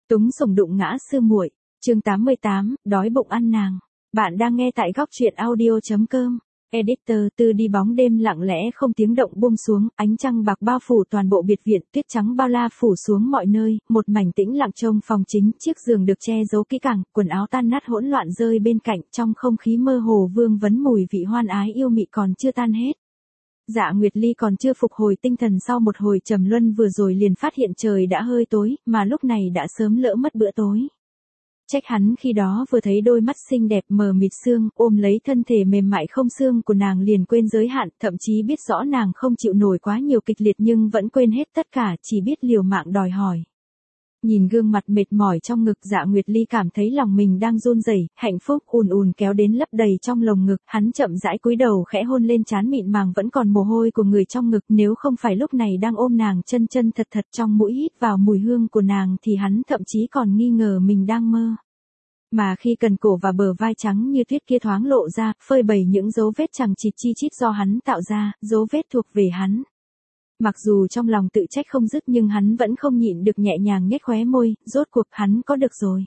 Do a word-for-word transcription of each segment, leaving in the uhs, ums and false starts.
Túng sủng đụng ngã sư muội, chương tám mươi tám, đói bụng ăn nàng. Bạn đang nghe tại góc truyện audio chấm com. Editor Tư đi bóng đêm lặng lẽ không tiếng động buông xuống, ánh trăng bạc bao phủ toàn bộ biệt viện, tuyết trắng bao la phủ xuống mọi nơi, một mảnh tĩnh lặng trong phòng chính, chiếc giường được che giấu kỹ càng, quần áo tan nát hỗn loạn rơi bên cạnh, trong không khí mơ hồ vương vấn mùi vị hoan ái yêu mị còn chưa tan hết. Dạ Nguyệt Ly còn chưa phục hồi tinh thần sau một hồi trầm luân vừa rồi liền phát hiện trời đã hơi tối, mà lúc này đã sớm lỡ mất bữa tối. Trách hắn khi đó vừa thấy đôi mắt xinh đẹp mờ mịt xương, ôm lấy thân thể mềm mại không xương của nàng liền quên giới hạn, thậm chí biết rõ nàng không chịu nổi quá nhiều kịch liệt nhưng vẫn quên hết tất cả, chỉ biết liều mạng đòi hỏi. Nhìn gương mặt mệt mỏi trong ngực, Dạ Nguyệt Ly cảm thấy lòng mình đang run rẩy, hạnh phúc ùn ùn kéo đến lấp đầy trong lồng ngực, hắn chậm rãi cúi đầu khẽ hôn lên trán mịn màng vẫn còn mồ hôi của người trong ngực, nếu không phải lúc này đang ôm nàng chân chân thật thật trong mũi hít vào mùi hương của nàng thì hắn thậm chí còn nghi ngờ mình đang mơ. Mà khi cần cổ và bờ vai trắng như tuyết kia thoáng lộ ra, phơi bày những dấu vết chằng chịt chi chít do hắn tạo ra, dấu vết thuộc về hắn. Mặc dù trong lòng tự trách không dứt nhưng hắn vẫn không nhịn được nhẹ nhàng nhếch khóe môi, rốt cuộc hắn có được rồi.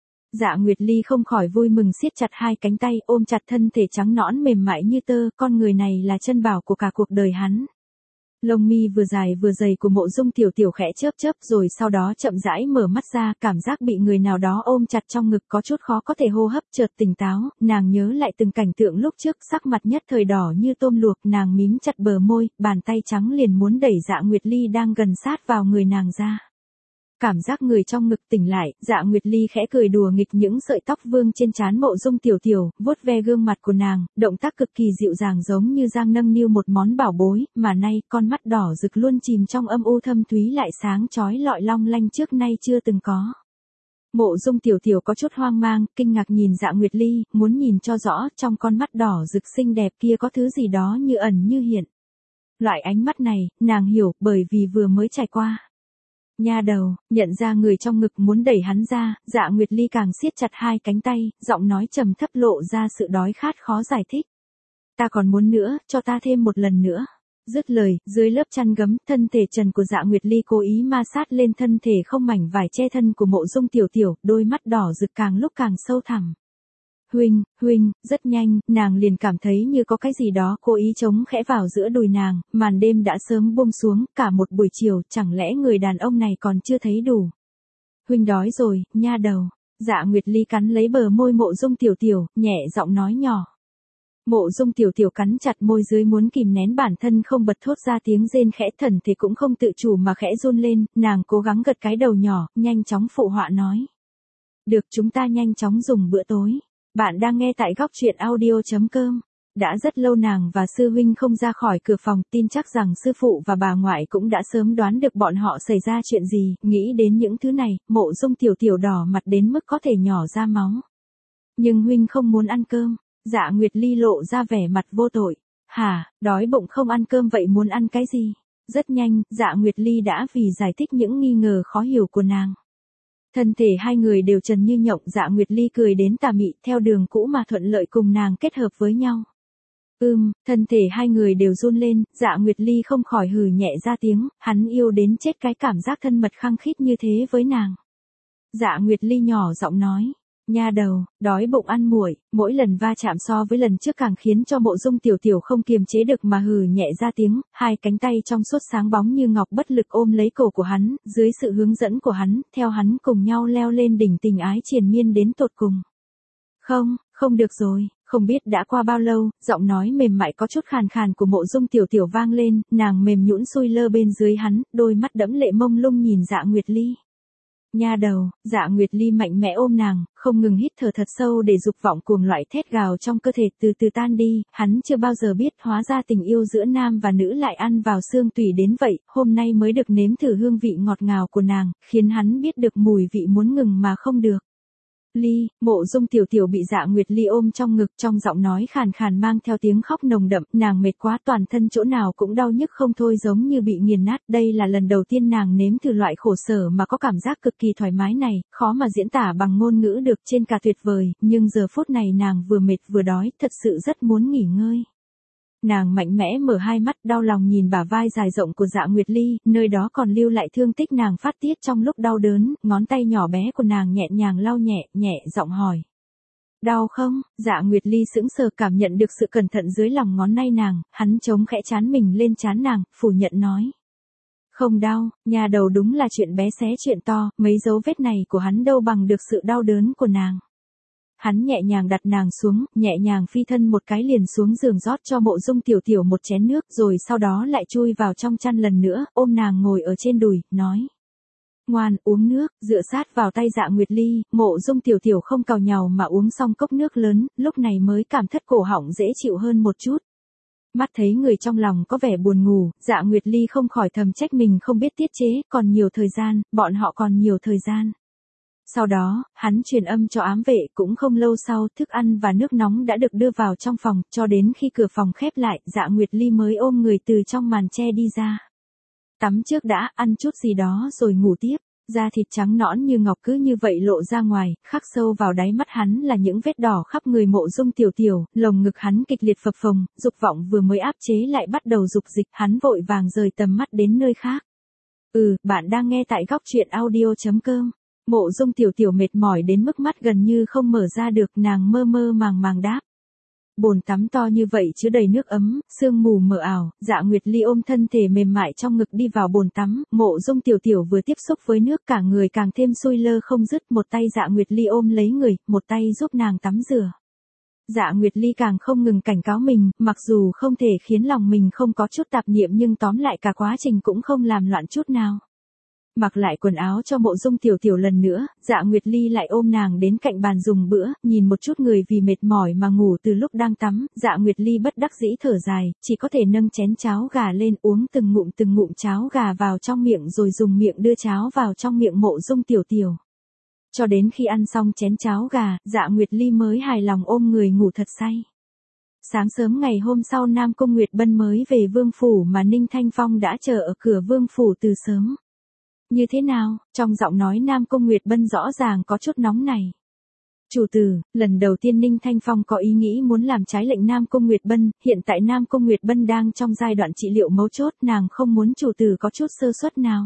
Dạ Nguyệt Ly không khỏi vui mừng siết chặt hai cánh tay ôm chặt thân thể trắng nõn mềm mại như tơ, con người này là chân bảo của cả cuộc đời hắn. Lông mi vừa dài vừa dày của Mộ Dung Tiểu Tiểu khẽ chớp chớp rồi sau đó chậm rãi mở mắt ra, cảm giác bị người nào đó ôm chặt trong ngực có chút khó có thể hô hấp, chợt tỉnh táo, nàng nhớ lại từng cảnh tượng lúc trước, sắc mặt nhất thời đỏ như tôm luộc, nàng mím chặt bờ môi, bàn tay trắng liền muốn đẩy Dạ Nguyệt Ly đang gần sát vào người nàng ra. Cảm giác người trong ngực tỉnh lại, Dạ Nguyệt Ly khẽ cười đùa nghịch những sợi tóc vương trên trán Mộ Dung Tiểu Tiểu, vuốt ve gương mặt của nàng, động tác cực kỳ dịu dàng giống như đang nâng niu một món bảo bối, mà nay con mắt đỏ rực luôn chìm trong âm u thâm thúy lại sáng chói lọi long lanh trước nay chưa từng có. Mộ Dung Tiểu Tiểu có chút hoang mang, kinh ngạc nhìn Dạ Nguyệt Ly, muốn nhìn cho rõ trong con mắt đỏ rực xinh đẹp kia có thứ gì đó như ẩn như hiện. Loại ánh mắt này, nàng hiểu, bởi vì vừa mới trải qua. Nha đầu, nhận ra người trong ngực muốn đẩy hắn ra, Dạ Nguyệt Ly càng siết chặt hai cánh tay, giọng nói trầm thấp lộ ra sự đói khát khó giải thích. Ta còn muốn nữa, cho ta thêm một lần nữa. Dứt lời, dưới lớp chăn gấm, thân thể trần của Dạ Nguyệt Ly cố ý ma sát lên thân thể không mảnh vải che thân của Mộ Dung Tiểu Tiểu, đôi mắt đỏ rực càng lúc càng sâu thẳm. Huynh, huynh, rất nhanh, nàng liền cảm thấy như có cái gì đó cố ý chống khẽ vào giữa đùi nàng, màn đêm đã sớm buông xuống, cả một buổi chiều, chẳng lẽ người đàn ông này còn chưa thấy đủ. Huynh đói rồi, nha đầu. Dạ Nguyệt Ly cắn lấy bờ môi Mộ Dung Tiểu Tiểu, nhẹ giọng nói nhỏ. Mộ Dung Tiểu Tiểu cắn chặt môi dưới muốn kìm nén bản thân không bật thốt ra tiếng rên khẽ, thần thì cũng không tự chủ mà khẽ run lên, nàng cố gắng gật cái đầu nhỏ, nhanh chóng phụ họa nói. Được, chúng ta nhanh chóng dùng bữa tối. Bạn đang nghe tại góc truyện audio chấm com. Đã rất lâu nàng và sư huynh không ra khỏi cửa phòng, tin chắc rằng sư phụ và bà ngoại cũng đã sớm đoán được bọn họ xảy ra chuyện gì, nghĩ đến những thứ này, Mộ Dung Tiểu Tiểu đỏ mặt đến mức có thể nhỏ ra máu. Nhưng huynh không muốn ăn cơm. Dạ Nguyệt Ly lộ ra vẻ mặt vô tội. Hả, đói bụng không ăn cơm vậy muốn ăn cái gì? Rất nhanh, Dạ Nguyệt Ly đã vì giải thích những nghi ngờ khó hiểu của nàng. Thân thể hai người đều trần như nhộng, Dạ Nguyệt Ly cười đến tà mị, theo đường cũ mà thuận lợi cùng nàng kết hợp với nhau. Ừm, thân thể hai người đều run lên, Dạ Nguyệt Ly không khỏi hừ nhẹ ra tiếng, hắn yêu đến chết cái cảm giác thân mật khăng khít như thế với nàng. Dạ Nguyệt Ly nhỏ giọng nói. Nha đầu, đói bụng ăn muội, mỗi lần va chạm so với lần trước càng khiến cho Mộ Dung Tiểu Tiểu không kiềm chế được mà hừ nhẹ ra tiếng, hai cánh tay trong suốt sáng bóng như ngọc bất lực ôm lấy cổ của hắn, dưới sự hướng dẫn của hắn, theo hắn cùng nhau leo lên đỉnh tình ái triền miên đến tột cùng. Không, không được rồi. Không biết đã qua bao lâu, giọng nói mềm mại có chút khàn khàn của Mộ Dung Tiểu Tiểu vang lên, nàng mềm nhũn xuôi lơ bên dưới hắn, đôi mắt đẫm lệ mông lung nhìn Dạ Nguyệt Ly. Nha đầu, Dạ Nguyệt Ly mạnh mẽ ôm nàng, không ngừng hít thở thật sâu để dục vọng cuồng loại thét gào trong cơ thể từ từ tan đi, hắn chưa bao giờ biết hóa ra tình yêu giữa nam và nữ lại ăn vào xương tủy đến vậy, hôm nay mới được nếm thử hương vị ngọt ngào của nàng, khiến hắn biết được mùi vị muốn ngừng mà không được. Ly, Mộ Dung Tiểu Tiểu bị Dạ Nguyệt Ly ôm trong ngực, trong giọng nói khàn khàn mang theo tiếng khóc nồng đậm, nàng mệt quá toàn thân chỗ nào cũng đau nhức không thôi giống như bị nghiền nát, đây là lần đầu tiên nàng nếm thử loại khổ sở mà có cảm giác cực kỳ thoải mái này, khó mà diễn tả bằng ngôn ngữ được, trên cả tuyệt vời, nhưng giờ phút này nàng vừa mệt vừa đói, thật sự rất muốn nghỉ ngơi. Nàng mạnh mẽ mở hai mắt đau lòng nhìn bả vai dài rộng của Dạ Nguyệt Ly, nơi đó còn lưu lại thương tích nàng phát tiết trong lúc đau đớn, ngón tay nhỏ bé của nàng nhẹ nhàng lau nhẹ, nhẹ giọng hỏi. Đau không? Dạ Nguyệt Ly sững sờ cảm nhận được sự cẩn thận dưới lòng ngón tay nàng, hắn chống khẽ trán mình lên trán nàng, phủ nhận nói. Không đau, nhà đầu đúng là chuyện bé xé chuyện to, mấy dấu vết này của hắn đâu bằng được sự đau đớn của nàng. Hắn nhẹ nhàng đặt nàng xuống, nhẹ nhàng phi thân một cái liền xuống giường rót cho Mộ Dung Tiểu Tiểu một chén nước rồi sau đó lại chui vào trong chăn lần nữa, ôm nàng ngồi ở trên đùi, nói. Ngoan, uống nước, dựa sát vào tay Dạ Nguyệt Ly, Mộ Dung Tiểu Tiểu không càu nhàu mà uống xong cốc nước lớn, lúc này mới cảm thất cổ họng dễ chịu hơn một chút. Mắt thấy người trong lòng có vẻ buồn ngủ, Dạ Nguyệt Ly không khỏi thầm trách mình không biết tiết chế, còn nhiều thời gian, bọn họ còn nhiều thời gian. Sau đó, hắn truyền âm cho ám vệ, cũng không lâu sau, thức ăn và nước nóng đã được đưa vào trong phòng, cho đến khi cửa phòng khép lại, Dạ Nguyệt Ly mới ôm người từ trong màn che đi ra. Tắm trước đã, ăn chút gì đó rồi ngủ tiếp. Da thịt trắng nõn như ngọc cứ như vậy lộ ra ngoài, khắc sâu vào đáy mắt hắn là những vết đỏ khắp người Mộ Dung Tiểu Tiểu, lồng ngực hắn kịch liệt phập phồng, dục vọng vừa mới áp chế lại bắt đầu dục dịch, hắn vội vàng rời tầm mắt đến nơi khác. Ừ, bạn đang nghe tại góc truyện audio chấm com. Mộ Dung Tiểu Tiểu mệt mỏi đến mức mắt gần như không mở ra được, nàng mơ mơ màng màng đáp. Bồn tắm to như vậy chứa đầy nước ấm, sương mù mờ ảo, Dạ Nguyệt Ly ôm thân thể mềm mại trong ngực đi vào bồn tắm, Mộ Dung Tiểu Tiểu vừa tiếp xúc với nước cả người càng thêm sui lơ không dứt, một tay Dạ Nguyệt Ly ôm lấy người, một tay giúp nàng tắm rửa. Dạ Nguyệt Ly càng không ngừng cảnh cáo mình, mặc dù không thể khiến lòng mình không có chút tạp niệm nhưng tóm lại cả quá trình cũng không làm loạn chút nào. Mặc lại quần áo cho Mộ Dung Tiểu Tiểu lần nữa, Dạ Nguyệt Ly lại ôm nàng đến cạnh bàn dùng bữa, nhìn một chút người vì mệt mỏi mà ngủ từ lúc đang tắm, Dạ Nguyệt Ly bất đắc dĩ thở dài, chỉ có thể nâng chén cháo gà lên uống từng ngụm từng ngụm cháo gà vào trong miệng rồi dùng miệng đưa cháo vào trong miệng Mộ Dung Tiểu Tiểu. Cho đến khi ăn xong chén cháo gà, Dạ Nguyệt Ly mới hài lòng ôm người ngủ thật say. Sáng sớm ngày hôm sau Nam Cung Nguyệt Bân mới về vương phủ mà Ninh Thanh Phong đã chờ ở cửa vương phủ từ sớm. Như thế nào? Trong giọng nói Nam Cung Nguyệt Bân rõ ràng có chút nóng này. Chủ tử, lần đầu tiên Ninh Thanh Phong có ý nghĩ muốn làm trái lệnh Nam Cung Nguyệt Bân, hiện tại Nam Cung Nguyệt Bân đang trong giai đoạn trị liệu mấu chốt, nàng không muốn chủ tử có chút sơ suất nào.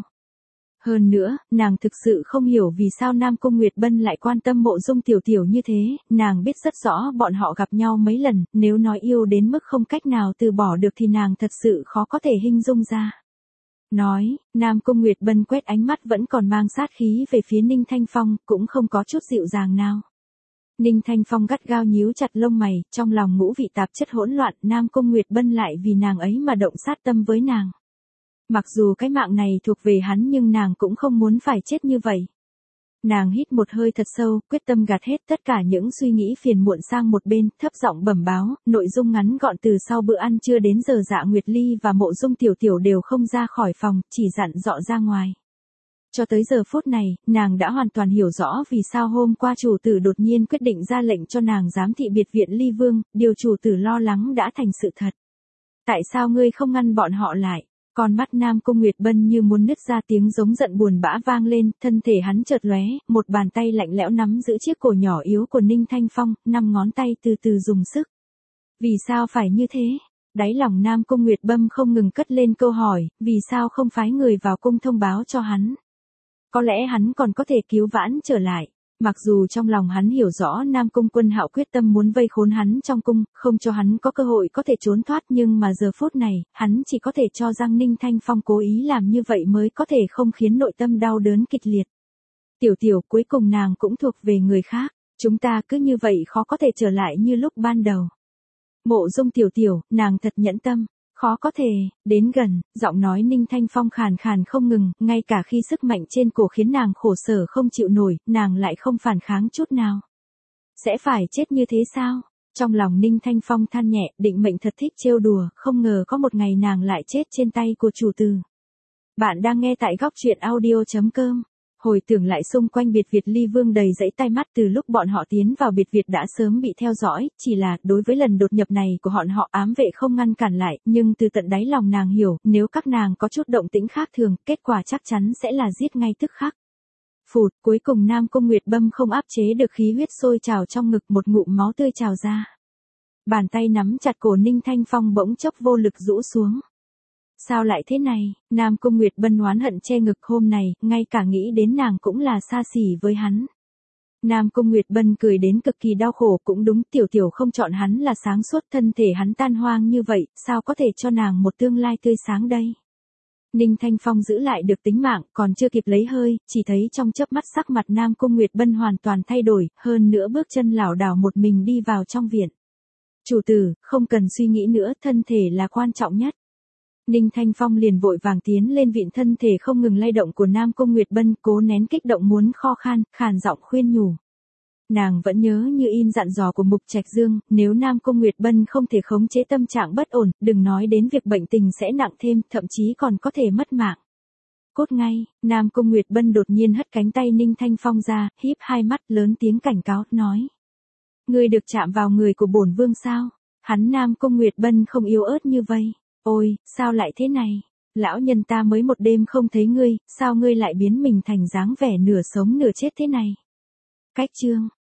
Hơn nữa, nàng thực sự không hiểu vì sao Nam Cung Nguyệt Bân lại quan tâm Mộ Dung Tiểu Tiểu như thế, nàng biết rất rõ bọn họ gặp nhau mấy lần, nếu nói yêu đến mức không cách nào từ bỏ được thì nàng thật sự khó có thể hình dung ra. Nói, Nam Cung Nguyệt Bân quét ánh mắt vẫn còn mang sát khí về phía Ninh Thanh Phong, cũng không có chút dịu dàng nào. Ninh Thanh Phong gắt gao nhíu chặt lông mày, trong lòng ngũ vị tạp chất hỗn loạn, Nam Cung Nguyệt Bân lại vì nàng ấy mà động sát tâm với nàng. Mặc dù cái mạng này thuộc về hắn nhưng nàng cũng không muốn phải chết như vậy. Nàng hít một hơi thật sâu, quyết tâm gạt hết tất cả những suy nghĩ phiền muộn sang một bên, thấp giọng bẩm báo, nội dung ngắn gọn từ sau bữa ăn trưa đến giờ Dạ Nguyệt Ly và Mộ Dung Tiểu Tiểu đều không ra khỏi phòng, chỉ dặn dọ ra ngoài. Cho tới giờ phút này, nàng đã hoàn toàn hiểu rõ vì sao hôm qua chủ tử đột nhiên quyết định ra lệnh cho nàng giám thị biệt viện Ly Vương, điều chủ tử lo lắng đã thành sự thật. Tại sao ngươi không ngăn bọn họ lại? Con mắt Nam Cung Nguyệt Bân như muốn nứt ra, tiếng giống giận buồn bã vang lên, thân thể hắn chợt lóe, một bàn tay lạnh lẽo nắm giữ chiếc cổ nhỏ yếu của Ninh Thanh Phong, năm ngón tay từ từ dùng sức. Vì sao phải như thế? Đáy lòng Nam Cung Nguyệt Bân không ngừng cất lên câu hỏi, vì sao không phái người vào cung thông báo cho hắn? Có lẽ hắn còn có thể cứu vãn trở lại. Mặc dù trong lòng hắn hiểu rõ Nam Cung Quân Hạo quyết tâm muốn vây khốn hắn trong cung, không cho hắn có cơ hội có thể trốn thoát, nhưng mà giờ phút này, hắn chỉ có thể cho rằng Ninh Thanh Phong cố ý làm như vậy mới có thể không khiến nội tâm đau đớn kịch liệt. Tiểu Tiểu, cuối cùng nàng cũng thuộc về người khác, chúng ta cứ như vậy khó có thể trở lại như lúc ban đầu. Mộ Dung Tiểu Tiểu, nàng thật nhẫn tâm. Khó có thể, đến gần, giọng nói Ninh Thanh Phong khàn khàn không ngừng, ngay cả khi sức mạnh trên cổ khiến nàng khổ sở không chịu nổi, nàng lại không phản kháng chút nào. Sẽ phải chết như thế sao? Trong lòng Ninh Thanh Phong than nhẹ, định mệnh thật thích trêu đùa, không ngờ có một ngày nàng lại chết trên tay của chủ tử. Bạn đang nghe tại góc truyện audio chấm com. Hồi tưởng lại xung quanh biệt viện Ly Vương đầy dẫy tai mắt từ lúc bọn họ tiến vào biệt viện đã sớm bị theo dõi, chỉ là đối với lần đột nhập này của bọn họ ám vệ không ngăn cản lại, nhưng từ tận đáy lòng nàng hiểu, nếu các nàng có chút động tĩnh khác thường, kết quả chắc chắn sẽ là giết ngay tức khắc. Phụt, cuối cùng Nam Cung Nguyệt Bân không áp chế được khí huyết sôi trào trong ngực, một ngụm máu tươi trào ra. Bàn tay nắm chặt cổ Ninh Thanh Phong bỗng chốc vô lực rũ xuống. Sao lại thế này, Nam Cung Nguyệt Bân oán hận che ngực hôm này, ngay cả nghĩ đến nàng cũng là xa xỉ với hắn. Nam Cung Nguyệt Bân cười đến cực kỳ đau khổ, cũng đúng, tiểu tiểu không chọn hắn là sáng suốt, thân thể hắn tan hoang như vậy, sao có thể cho nàng một tương lai tươi sáng đây. Ninh Thanh Phong giữ lại được tính mạng, còn chưa kịp lấy hơi, chỉ thấy trong chớp mắt sắc mặt Nam Cung Nguyệt Bân hoàn toàn thay đổi, hơn nữa bước chân lảo đảo một mình đi vào trong viện. Chủ tử, không cần suy nghĩ nữa, thân thể là quan trọng nhất. Ninh Thanh Phong liền vội vàng tiến lên vịn thân thể không ngừng lay động của Nam Cung Nguyệt Bân, cố nén kích động muốn kho khan, khàn giọng khuyên nhủ. Nàng vẫn nhớ như in dặn dò của Mục Trạch Dương, nếu Nam Cung Nguyệt Bân không thể khống chế tâm trạng bất ổn, đừng nói đến việc bệnh tình sẽ nặng thêm, thậm chí còn có thể mất mạng. Cốt ngay, Nam Cung Nguyệt Bân đột nhiên hất cánh tay Ninh Thanh Phong ra, híp hai mắt lớn tiếng cảnh cáo, nói. Ngươi được chạm vào người của bổn vương sao? Hắn Nam Cung Nguyệt Bân không yếu ớt như vậy. Ôi, sao lại thế này? Lão nhân ta mới một đêm không thấy ngươi, sao ngươi lại biến mình thành dáng vẻ nửa sống nửa chết thế này? Cách chương.